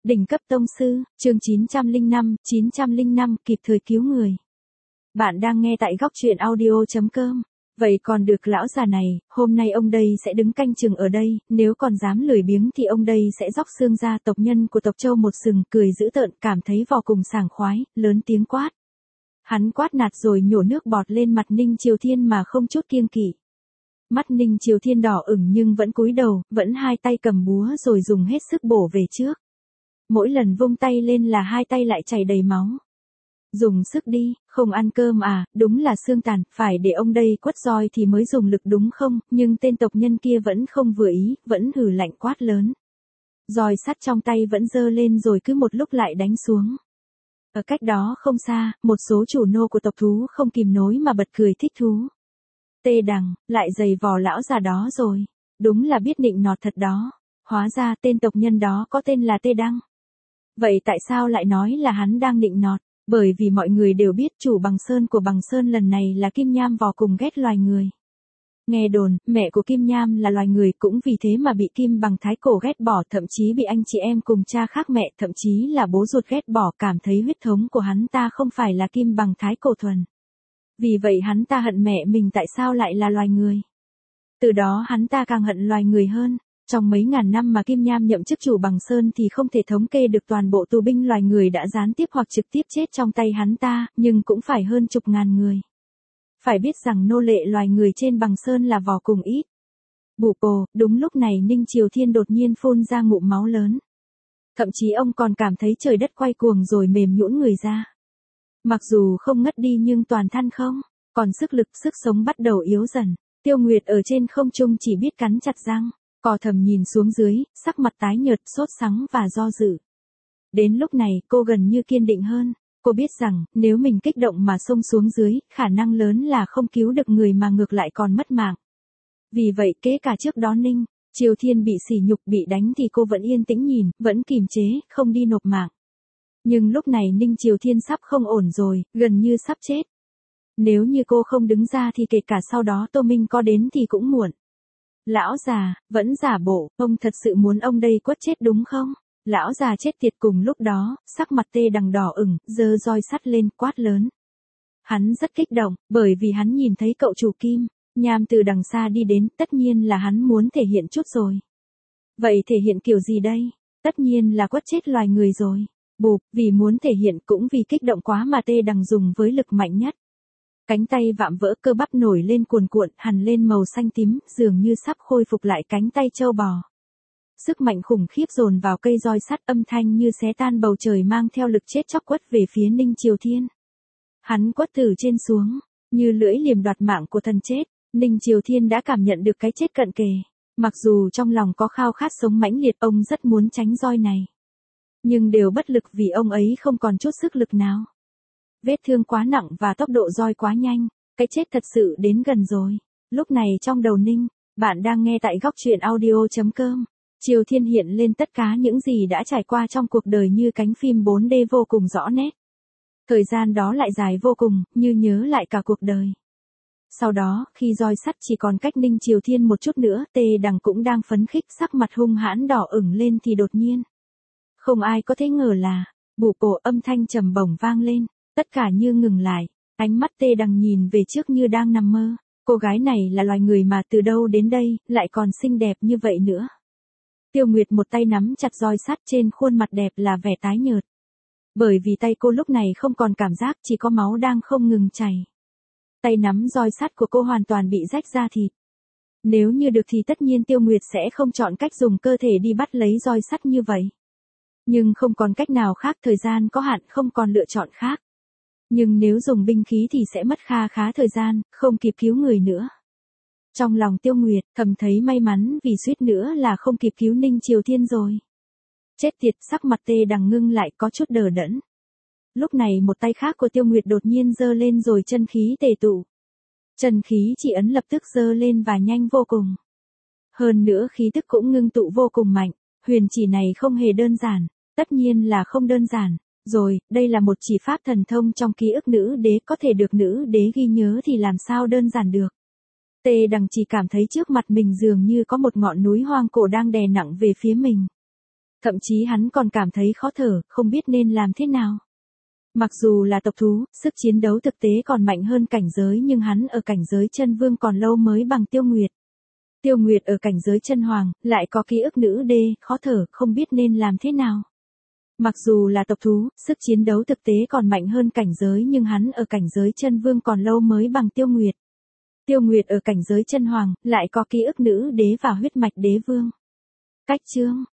Đỉnh cấp tông sư, chương 905, kịp thời cứu người. Bạn đang nghe tại góc truyện audio.com. Vậy còn được lão già này, hôm nay ông đây sẽ đứng canh chừng ở đây, nếu còn dám lười biếng thì ông đây sẽ róc xương ra. Tộc nhân của tộc Châu một sừng cười dữ tợn, cảm thấy vô cùng sảng khoái, lớn tiếng quát. Hắn quát nạt rồi nhổ nước bọt lên mặt Ninh Triều Thiên mà không chút kiêng kỵ. Mắt Ninh Triều Thiên đỏ ửng nhưng vẫn cúi đầu, vẫn hai tay cầm búa rồi dùng hết sức bổ về trước. Mỗi lần vung tay lên là hai tay lại chảy đầy máu. Dùng sức đi, không ăn cơm à, đúng là xương tàn, phải để ông đây quất roi thì mới dùng lực đúng không, nhưng tên tộc nhân kia vẫn không vừa ý, vẫn hừ lạnh quát lớn. Roi sắt trong tay vẫn giơ lên rồi cứ một lúc lại đánh xuống. Ở cách đó không xa, một số chủ nô của tộc thú không kìm nổi mà bật cười thích thú. Tê Đằng, lại giày vò lão già đó rồi. Đúng là biết nịnh nọt thật đó. Hóa ra tên tộc nhân đó có tên là Tê Đăng. Vậy tại sao lại nói là hắn đang nịnh nọt? Bởi vì mọi người đều biết chủ Bằng Sơn của Bằng Sơn lần này là Kim Nham vò cùng ghét loài người. Nghe đồn, mẹ của Kim Nham là loài người cũng vì thế mà bị Kim Bằng Thái Cổ ghét bỏ, thậm chí bị anh chị em cùng cha khác mẹ, thậm chí là bố ruột ghét bỏ, cảm thấy huyết thống của hắn ta không phải là Kim Bằng Thái Cổ thuần. Vì vậy hắn ta hận mẹ mình tại sao lại là loài người. Từ đó hắn ta càng hận loài người hơn. Trong mấy ngàn năm mà Kim Nham nhậm chức chủ Bằng Sơn thì không thể thống kê được toàn bộ tù binh loài người đã gián tiếp hoặc trực tiếp chết trong tay hắn ta, nhưng cũng phải hơn chục ngàn người. Phải biết rằng nô lệ loài người trên Bằng Sơn là vô cùng ít. Bù pồ, đúng lúc này Ninh Triều Thiên đột nhiên phun ra ngụm máu lớn. Thậm chí ông còn cảm thấy trời đất quay cuồng rồi mềm nhũn người ra. Mặc dù không ngất đi nhưng toàn thân không, còn sức lực, sức sống bắt đầu yếu dần. Tiêu Nguyệt ở trên không trung chỉ biết cắn chặt răng, cò thầm nhìn xuống dưới, sắc mặt tái nhợt, sốt sắng và do dự. Đến lúc này, cô gần như kiên định hơn. Cô biết rằng, nếu mình kích động mà xông xuống dưới, khả năng lớn là không cứu được người mà ngược lại còn mất mạng. Vì vậy, kể cả trước đó Ninh Triều Thiên bị sỉ nhục, bị đánh thì cô vẫn yên tĩnh nhìn, vẫn kìm chế, không đi nộp mạng. Nhưng lúc này Ninh Triều Thiên sắp không ổn rồi, gần như sắp chết. Nếu như cô không đứng ra thì kể cả sau đó Tô Minh có đến thì cũng muộn. Lão già, vẫn giả bộ, ông thật sự muốn ông đây quất chết đúng không? Lão già chết tiệt. Cùng lúc đó, sắc mặt Tê Đằng đỏ ửng, giơ roi sắt lên, quát lớn. Hắn rất kích động, bởi vì hắn nhìn thấy cậu chủ Kim Nham từ đằng xa đi đến, tất nhiên là hắn muốn thể hiện chút rồi. Vậy thể hiện kiểu gì đây? Tất nhiên là quất chết loài người rồi. Bụp, vì muốn thể hiện cũng vì kích động quá mà Tê Đằng dùng với lực mạnh nhất. Cánh tay vạm vỡ, cơ bắp nổi lên cuồn cuộn, hằn lên màu xanh tím, dường như sắp khôi phục lại cánh tay trâu bò. Sức mạnh khủng khiếp dồn vào cây roi sắt, âm thanh như xé tan bầu trời, mang theo lực chết chóc quất về phía Ninh Triều Thiên. Hắn quất từ trên xuống, như lưỡi liềm đoạt mạng của thần chết. Ninh Triều Thiên đã cảm nhận được cái chết cận kề. Mặc dù trong lòng có khao khát sống mãnh liệt, ông rất muốn tránh roi này. Nhưng đều bất lực vì ông ấy không còn chút sức lực nào. Vết thương quá nặng và tốc độ roi quá nhanh, cái chết thật sự đến gần rồi. Lúc này trong đầu Ninh, bạn đang nghe tại góc truyện audio.com. Triều Thiên hiện lên tất cả những gì đã trải qua trong cuộc đời như cánh phim 4D vô cùng rõ nét. Thời gian đó lại dài vô cùng, như nhớ lại cả cuộc đời. Sau đó, khi roi sắt chỉ còn cách Ninh Triều Thiên một chút nữa, Tê Đằng cũng đang phấn khích, sắc mặt hung hãn đỏ ửng lên thì đột nhiên. Không ai có thể ngờ là, bù cổ, âm thanh trầm bổng vang lên, tất cả như ngừng lại, ánh mắt Tê Đằng nhìn về trước như đang nằm mơ. Cô gái này là loài người mà từ đâu đến đây, lại còn xinh đẹp như vậy nữa. Tiêu Nguyệt một tay nắm chặt roi sắt, trên khuôn mặt đẹp là vẻ tái nhợt. Bởi vì tay cô lúc này không còn cảm giác, chỉ có máu đang không ngừng chảy. Tay nắm roi sắt của cô hoàn toàn bị rách ra thịt. Nếu như được thì tất nhiên Tiêu Nguyệt sẽ không chọn cách dùng cơ thể đi bắt lấy roi sắt như vậy. Nhưng không còn cách nào khác, thời gian có hạn, không còn lựa chọn khác. Nhưng nếu dùng binh khí thì sẽ mất kha khá thời gian, không kịp cứu người nữa. Trong lòng Tiêu Nguyệt thầm thấy may mắn vì suýt nữa là không kịp cứu Ninh Triều Thiên rồi. Chết tiệt, sắc mặt Tê Đằng ngưng lại, có chút đờ đẫn. Lúc này một tay khác của Tiêu Nguyệt đột nhiên giơ lên rồi chân khí tề tụ. Chân khí chỉ ấn lập tức giơ lên và nhanh vô cùng. Hơn nữa khí tức cũng ngưng tụ vô cùng mạnh, huyền chỉ này không hề đơn giản, tất nhiên là không đơn giản. Rồi, đây là một chỉ pháp thần thông trong ký ức nữ đế, có thể được nữ đế ghi nhớ thì làm sao đơn giản được. Tê Đằng chỉ cảm thấy trước mặt mình dường như có một ngọn núi hoang cổ đang đè nặng về phía mình. Thậm chí hắn còn cảm thấy khó thở, không biết nên làm thế nào. Mặc dù là tộc thú, sức chiến đấu thực tế còn mạnh hơn cảnh giới nhưng hắn ở cảnh giới chân vương còn lâu mới bằng Tiêu Nguyệt. Tiêu Nguyệt ở cảnh giới chân hoàng, lại có ký ức nữ đê, khó thở, không biết nên làm thế nào. Mặc dù là tộc thú, sức chiến đấu thực tế còn mạnh hơn cảnh giới nhưng hắn ở cảnh giới chân vương còn lâu mới bằng Tiêu Nguyệt. Tiêu Nguyệt ở cảnh giới chân hoàng, lại có ký ức nữ đế và huyết mạch đế vương. Cách chương